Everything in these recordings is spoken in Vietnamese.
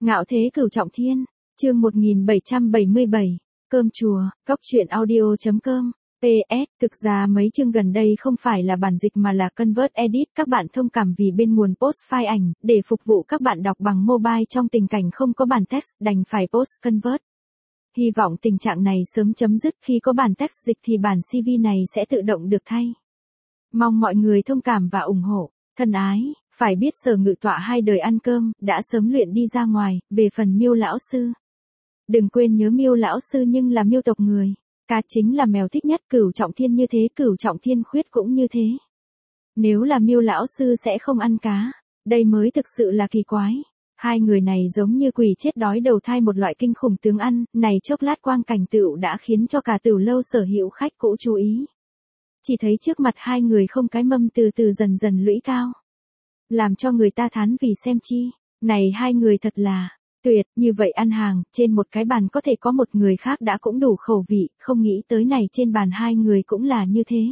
Ngạo thế cửu trọng thiên, chương 1777, cơm chùa, cóc truyện audio.com. PS, thực ra mấy chương gần đây không phải là bản dịch mà là convert edit, các bạn thông cảm vì bên nguồn post file ảnh, để phục vụ các bạn đọc bằng mobile trong tình cảnh không có bản text, đành phải post convert. Hy vọng tình trạng này sớm chấm dứt, khi có bản text dịch thì bản CV này sẽ tự động được thay. Mong mọi người thông cảm và ủng hộ. Thân ái, phải biết Sở Ngự Tọa hai đời ăn cơm, đã sớm luyện đi ra ngoài, về phần Miêu lão sư. Đừng quên nhớ Miêu lão sư nhưng là Miêu tộc người. Cá chính là mèo thích nhất, cửu trọng thiên như thế, cửu trọng thiên khuyết cũng như thế. Nếu là Miêu lão sư sẽ không ăn cá, đây mới thực sự là kỳ quái. Hai người này giống như quỷ chết đói đầu thai, một loại kinh khủng tướng ăn, này chốc lát quang cảnh tựu đã khiến cho cả Tửu lâu sở hữu khách cũ chú ý. Chỉ thấy trước mặt hai người không cái mâm từ từ dần dần lũy cao. Làm cho người ta thán vì xem chi, này hai người thật là tuyệt, như vậy ăn hàng, trên một cái bàn có thể có một người khác đã cũng đủ khẩu vị, không nghĩ tới này trên bàn hai người cũng là như thế.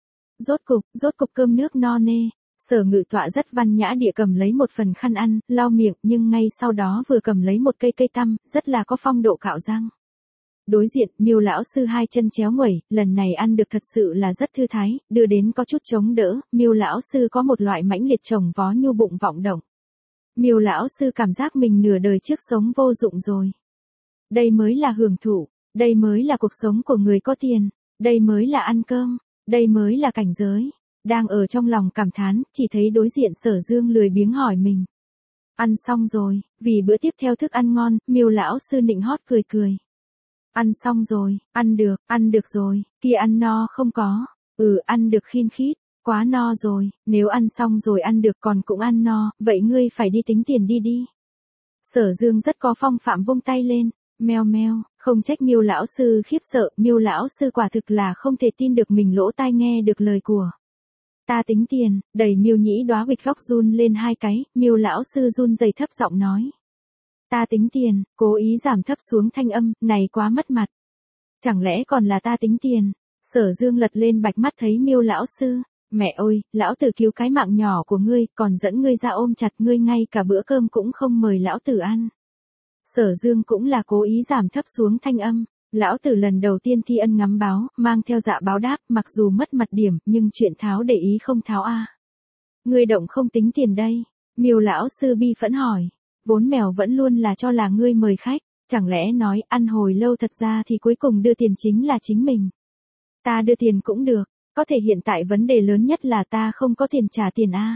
Rốt cục cơm nước no nê, Sở Ngự Tọa rất văn nhã địa cầm lấy một phần khăn ăn, lau miệng, nhưng ngay sau đó vừa cầm lấy một cây tăm, rất là có phong độ cạo răng. Đối diện, Miêu lão sư hai chân chéo nguẩy, lần này ăn được thật sự là rất thư thái, đưa đến có chút chống đỡ, Miêu lão sư có một loại mãnh liệt trồng vó nhu bụng vọng động. Miêu lão sư cảm giác mình nửa đời trước sống vô dụng rồi. Đây mới là hưởng thụ, đây mới là cuộc sống của người có tiền, đây mới là ăn cơm, đây mới là cảnh giới. Đang ở trong lòng cảm thán, chỉ thấy đối diện Sở Dương lười biếng hỏi mình. Ăn xong rồi, vì bữa tiếp theo thức ăn ngon, Miêu lão sư nịnh hót cười cười. Ăn xong rồi, ăn được rồi, kia ăn no không có, ăn được khin khít, quá no rồi, nếu ăn xong rồi ăn được còn cũng ăn no, vậy ngươi phải đi tính tiền đi. Sở Dương rất có phong phạm vung tay lên, meo meo, không trách Miêu lão sư khiếp sợ, Miêu lão sư quả thực là không thể tin được mình lỗ tai nghe được lời của. Ta tính tiền, đẩy Miêu nhĩ đóa huỵch góc run lên hai cái, Miêu lão sư run rẩy thấp giọng nói. Ta tính tiền, cố ý giảm thấp xuống thanh âm, này quá mất mặt. Chẳng lẽ còn là ta tính tiền? Sở Dương lật lên bạch mắt thấy Miêu lão sư, mẹ ơi, lão tử cứu cái mạng nhỏ của ngươi, còn dẫn ngươi ra ôm chặt ngươi, ngay cả bữa cơm cũng không mời lão tử ăn. Sở Dương cũng là cố ý giảm thấp xuống thanh âm, lão tử lần đầu tiên thi ân ngắm báo, mang theo dạ báo đáp, mặc dù mất mặt điểm, nhưng chuyện tháo để ý không tháo a. Ngươi động không tính tiền đây? Miêu lão sư bi phẫn hỏi. Vốn mèo vẫn luôn là cho là ngươi mời khách, chẳng lẽ nói ăn hồi lâu, thật ra thì cuối cùng đưa tiền chính là chính mình. Ta đưa tiền cũng được, có thể hiện tại vấn đề lớn nhất là ta không có tiền trả tiền a.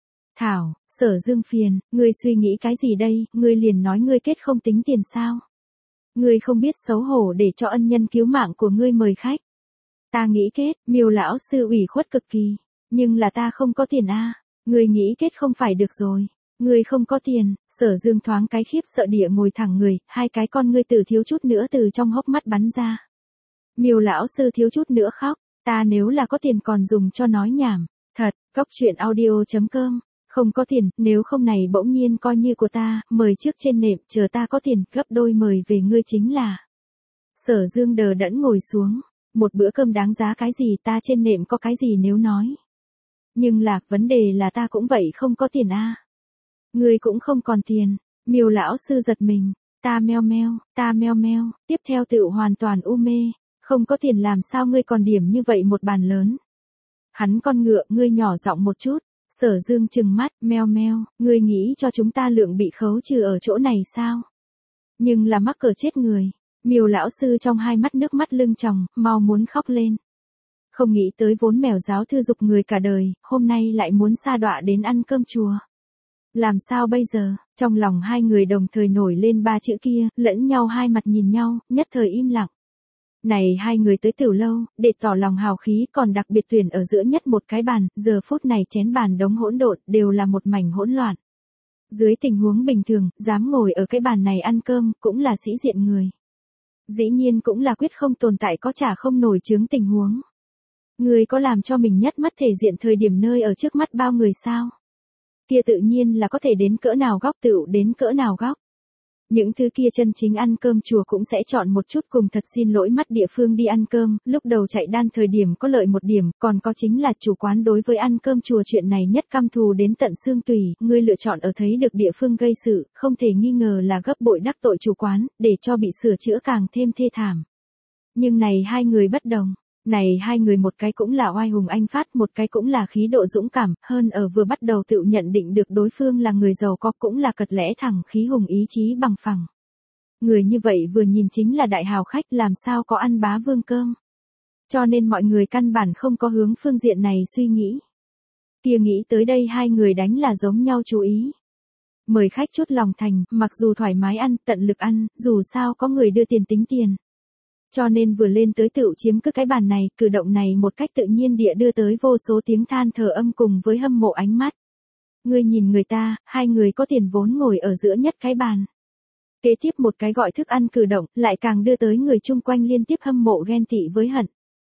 Thảo, Sở Dương phiền, ngươi suy nghĩ cái gì đây, ngươi liền nói ngươi kết không tính tiền sao? Ngươi không biết xấu hổ để cho ân nhân cứu mạng của ngươi mời khách. Ta nghĩ kết, Miêu lão sư ủy khuất cực kỳ, nhưng là ta không có tiền a. Ngươi nghĩ kết không phải được rồi. Ngươi không có tiền, Sở Dương thoáng cái khiếp sợ địa ngồi thẳng người, hai cái con ngươi tử thiếu chút nữa từ trong hốc mắt bắn ra. Miêu lão sư thiếu chút nữa khóc, ta nếu là có tiền còn dùng cho nói nhảm, thật, cóc truyện audio.com, không có tiền, nếu không này bỗng nhiên coi như của ta, mời trước trên nệm, chờ ta có tiền, gấp đôi mời về ngươi chính là. Sở Dương đờ đẫn ngồi xuống, một bữa cơm đáng giá cái gì, ta trên nệm có cái gì nếu nói. Nhưng là, vấn đề là ta cũng vậy không có tiền a. Ngươi cũng không còn tiền, Miêu lão sư giật mình, ta meo meo, tiếp theo tựu hoàn toàn u mê, không có tiền làm sao ngươi còn điểm như vậy một bàn lớn. Hắn con ngựa, ngươi nhỏ giọng một chút, Sở Dương trừng mắt, meo, ngươi nghĩ cho chúng ta lượng bị khấu trừ ở chỗ này sao? Nhưng là mắc cỡ chết người, Miêu lão sư trong hai mắt nước mắt lưng tròng, mau muốn khóc lên. Không nghĩ tới vốn mèo giáo thư dục người cả đời, hôm nay lại muốn sa đọa đến ăn cơm chùa. Làm sao bây giờ? Trong lòng hai người đồng thời nổi lên ba chữ kia, lẫn nhau hai mặt nhìn nhau, nhất thời im lặng. Này hai người tới Tửu lâu, để tỏ lòng hào khí, còn đặc biệt tuyển ở giữa nhất một cái bàn, giờ phút này chén bàn đống hỗn độn, đều là một mảnh hỗn loạn. Dưới tình huống bình thường, dám ngồi ở cái bàn này ăn cơm, cũng là sĩ diện người. Dĩ nhiên cũng là quyết không tồn tại có trả không nổi chướng tình huống. Người có làm cho mình nhất mất thể diện thời điểm nơi ở trước mắt bao người sao? Kia tự nhiên là có thể đến cỡ nào góc tựu đến cỡ nào góc. Những thứ kia chân chính ăn cơm chùa cũng sẽ chọn một chút cùng thật xin lỗi mắt địa phương đi ăn cơm, lúc đầu chạy đan thời điểm có lợi một điểm, còn có chính là chủ quán đối với ăn cơm chùa chuyện này nhất căm thù đến tận xương tủy, ngươi lựa chọn ở thấy được địa phương gây sự, không thể nghi ngờ là gấp bội đắc tội chủ quán, để cho bị sửa chữa càng thêm thê thảm. Nhưng này hai người bất đồng. Này hai người một cái cũng là oai hùng anh phát, một cái cũng là khí độ dũng cảm, hơn ở vừa bắt đầu tự nhận định được đối phương là người giàu có cũng là cật lẽ thẳng khí hùng ý chí bằng phẳng. Người như vậy vừa nhìn chính là đại hào khách, làm sao có ăn bá vương cơm. Cho nên mọi người căn bản không có hướng phương diện này suy nghĩ. Kia nghĩ tới đây hai người đánh là giống nhau chú ý. Mời khách chút lòng thành, mặc dù thoải mái ăn, tận lực ăn, dù sao có người đưa tiền tính tiền. Cho nên vừa lên tới tựu chiếm cứ cái bàn này, cử động này một cách tự nhiên địa đưa tới vô số tiếng than thở âm cùng với hâm mộ ánh mắt. Ngươi nhìn người ta, hai người có tiền vốn ngồi ở giữa nhất cái bàn. Kế tiếp một cái gọi thức ăn cử động, lại càng đưa tới người chung quanh liên tiếp hâm mộ ghen tị với hận.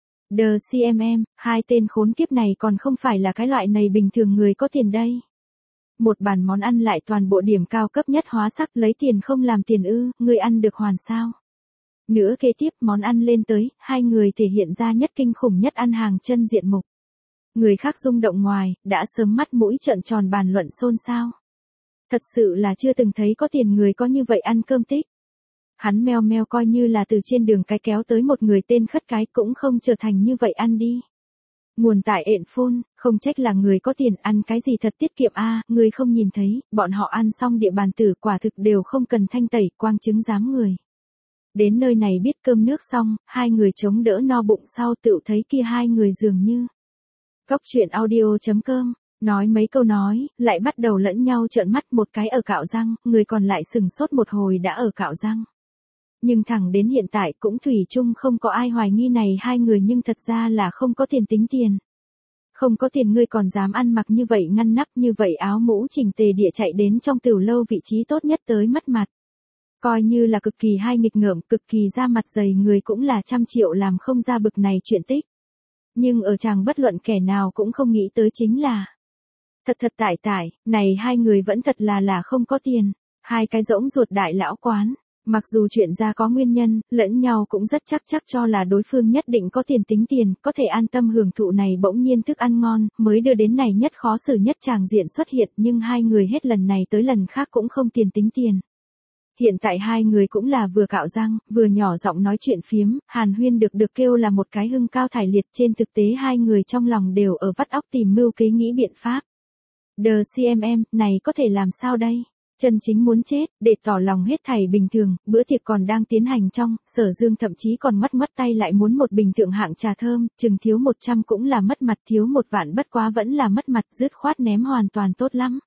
CMM, hai tên khốn kiếp này còn không phải là cái loại này bình thường người có tiền đây. Một bàn món ăn lại toàn bộ điểm cao cấp nhất hóa sắc, lấy tiền không làm tiền ư, người ăn được hoàn sao. Nữa kế tiếp món ăn lên tới, hai người thể hiện ra nhất kinh khủng nhất ăn hàng chân diện mục. Người khác rung động ngoài, đã sớm mắt mũi trợn tròn bàn luận xôn xao. Thật sự là chưa từng thấy có tiền người có như vậy ăn cơm tích. Hắn meo meo coi như là từ trên đường cái kéo tới một người tên khất cái cũng không trở thành như vậy ăn đi. Nguồn tại ện phun, không trách là người có tiền ăn cái gì thật tiết kiệm a, người không nhìn thấy, bọn họ ăn xong địa bàn tử quả thực đều không cần thanh tẩy, quang chứng dám người. Đến nơi này biết cơm nước xong, hai người chống đỡ no bụng sau tự thấy kia hai người dường như. Góc chuyện audio.com, nói mấy câu nói, lại bắt đầu lẫn nhau trợn mắt, một cái ở cạo răng, người còn lại sừng sốt một hồi đã ở cạo răng. Nhưng thẳng đến hiện tại cũng thủy chung không có ai hoài nghi này hai người, nhưng thật ra là không có tiền tính tiền. Không có tiền ngươi còn dám ăn mặc như vậy ngăn nắp, như vậy áo mũ chỉnh tề địa chạy đến trong tiểu lâu vị trí tốt nhất tới mất mặt. Coi như là cực kỳ hay nghịch ngợm, cực kỳ ra mặt dày người cũng là trăm triệu làm không ra bực này chuyện tích. Nhưng ở chàng bất luận kẻ nào cũng không nghĩ tới chính là. Thật tại, này hai người vẫn thật là không có tiền. Hai cái rỗng ruột đại lão quán. Mặc dù chuyện ra có nguyên nhân, lẫn nhau cũng rất chắc cho là đối phương nhất định có tiền tính tiền, có thể an tâm hưởng thụ này bỗng nhiên thức ăn ngon, mới đưa đến này nhất khó xử nhất tràng diện xuất hiện, nhưng hai người hết lần này tới lần khác cũng không tiền tính tiền. Hiện tại hai người cũng là vừa cạo răng, vừa nhỏ giọng nói chuyện phiếm, hàn huyên được kêu là một cái hưng cao thải liệt, trên thực tế hai người trong lòng đều ở vắt óc tìm mưu kế nghĩ biện pháp. CMM, này có thể làm sao đây? Chân chính muốn chết, để tỏ lòng hết thảy bình thường, bữa tiệc còn đang tiến hành trong, Sở Dương thậm chí còn ngoắt tay lại muốn một bình thượng hạng trà thơm, chừng thiếu 100 cũng là mất mặt, thiếu 1 vạn bất quá vẫn là mất mặt, dứt khoát ném hoàn toàn tốt lắm.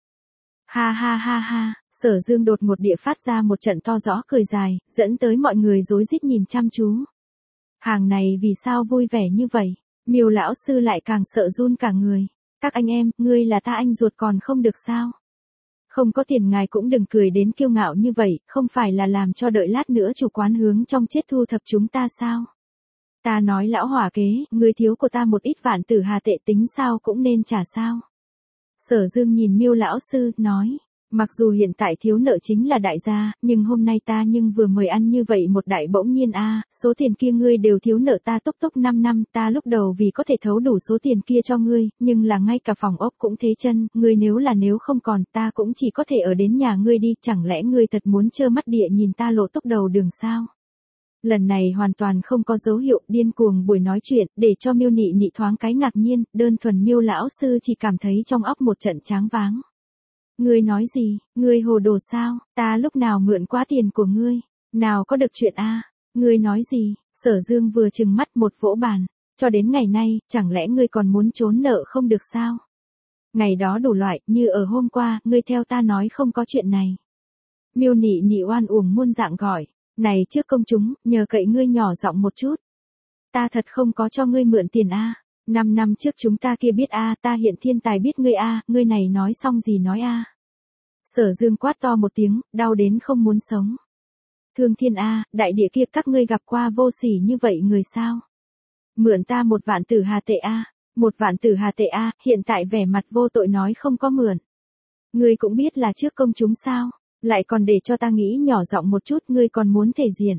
Ha, Sở Dương đột ngột địa phát ra một trận to rõ cười dài, dẫn tới mọi người rối rít nhìn chăm chú. Hàng này vì sao vui vẻ như vậy? Miêu lão sư lại càng sợ run cả người. Các anh em, ngươi là ta anh ruột còn không được sao? Không có tiền ngài cũng đừng cười đến kiêu ngạo như vậy, không phải là làm cho đợi lát nữa chủ quán hướng trong chết thu thập chúng ta sao? Ta nói lão hỏa kế, ngươi thiếu của ta một ít vạn tử hà tệ tính sao cũng nên trả sao? Sở Dương nhìn Miêu lão sư, nói, mặc dù hiện tại thiếu nợ chính là đại gia, nhưng hôm nay ta nhưng vừa mời ăn như vậy một đại bỗng nhiên số tiền kia ngươi đều thiếu nợ ta túc 5 năm, ta lúc đầu vì có thể thấu đủ số tiền kia cho ngươi, nhưng là ngay cả phòng ốc cũng thế chân, ngươi nếu không còn, ta cũng chỉ có thể ở đến nhà ngươi đi, chẳng lẽ ngươi thật muốn trơ mắt địa nhìn ta lộ túc đầu đường sao? Lần này hoàn toàn không có dấu hiệu điên cuồng buổi nói chuyện, để cho Miêu Nị thoáng cái ngạc nhiên, đơn thuần Miêu lão sư chỉ cảm thấy trong óc một trận choáng váng. Ngươi nói gì, ngươi hồ đồ sao, ta lúc nào mượn quá tiền của ngươi, nào có được chuyện ngươi nói gì, Sở Dương vừa trừng mắt một vỗ bàn, cho đến ngày nay, chẳng lẽ ngươi còn muốn trốn nợ không được sao? Ngày đó đủ loại, như ở hôm qua, ngươi theo ta nói không có chuyện này. Miêu Nị oan uổng muôn dạng gọi. Này trước công chúng, nhờ cậy ngươi nhỏ giọng một chút. Ta thật không có cho ngươi mượn tiền 5 năm trước chúng ta kia biết ta hiện thiên tài biết ngươi ngươi này nói xong gì nói Sở Dương quát to một tiếng, đau đến không muốn sống. Thương thiên đại địa kia các ngươi gặp qua vô sỉ như vậy người sao? Mượn ta 1 vạn tử hà tệ 1 vạn tử hà tệ hiện tại vẻ mặt vô tội nói không có mượn. Ngươi cũng biết là trước công chúng sao? Lại còn để cho ta nghĩ nhỏ giọng một chút, ngươi còn muốn thể diện.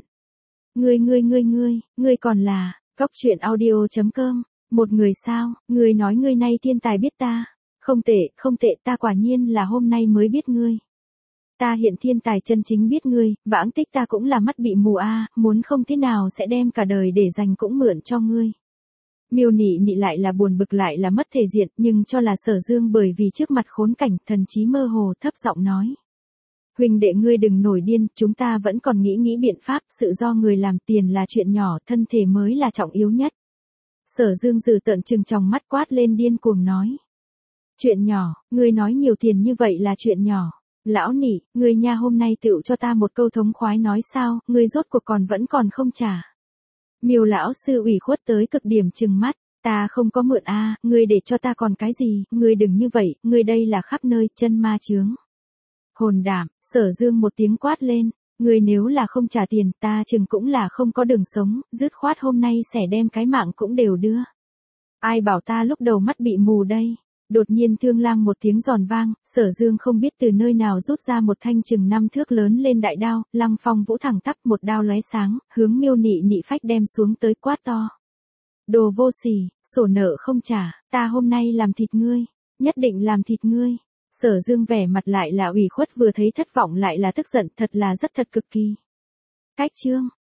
Ngươi còn là, Cóc truyện audio.com, một người sao, ngươi nói ngươi nay thiên tài biết ta. Không tệ, ta quả nhiên là hôm nay mới biết ngươi. Ta hiện thiên tài chân chính biết ngươi, vãng tích ta cũng là mắt bị mù muốn không thế nào sẽ đem cả đời để dành cũng mượn cho ngươi. Miêu Nị Nị lại là buồn bực lại là mất thể diện, nhưng cho là Sở Dương bởi vì trước mặt khốn cảnh, thần trí mơ hồ thấp giọng nói. Huynh đệ ngươi đừng nổi điên, chúng ta vẫn còn nghĩ biện pháp, sự do người làm tiền là chuyện nhỏ, thân thể mới là trọng yếu nhất. Sở Dương dừ tợn trừng tròng mắt quát lên điên cuồng nói. Chuyện nhỏ, ngươi nói nhiều tiền như vậy là chuyện nhỏ. Lão Nị, ngươi nha hôm nay tựu cho ta một câu thống khoái nói sao, ngươi rốt cuộc vẫn còn không trả. Miêu lão sư ủy khuất tới cực điểm trừng mắt, ta không có mượn ngươi để cho ta còn cái gì, ngươi đừng như vậy, ngươi đây là khắp nơi chân ma chướng. Hồn đảm, Sở Dương một tiếng quát lên, ngươi nếu là không trả tiền ta chừng cũng là không có đường sống, dứt khoát hôm nay sẽ đem cái mạng cũng đều đưa. Ai bảo ta lúc đầu mắt bị mù đây. Đột nhiên thương lang một tiếng giòn vang, Sở Dương không biết từ nơi nào rút ra một thanh chừng 5 thước lớn lên đại đao, Lăng Phong Vũ thẳng tắp một đao lóe sáng, hướng Miêu Nị Nị phách đem xuống tới quát to. Đồ vô sỉ, sổ nợ không trả, ta hôm nay làm thịt ngươi, nhất định làm thịt ngươi. Sở Dương vẻ mặt lại là ủy khuất vừa thấy thất vọng lại là tức giận, thật là rất thật cực kỳ. Cách chương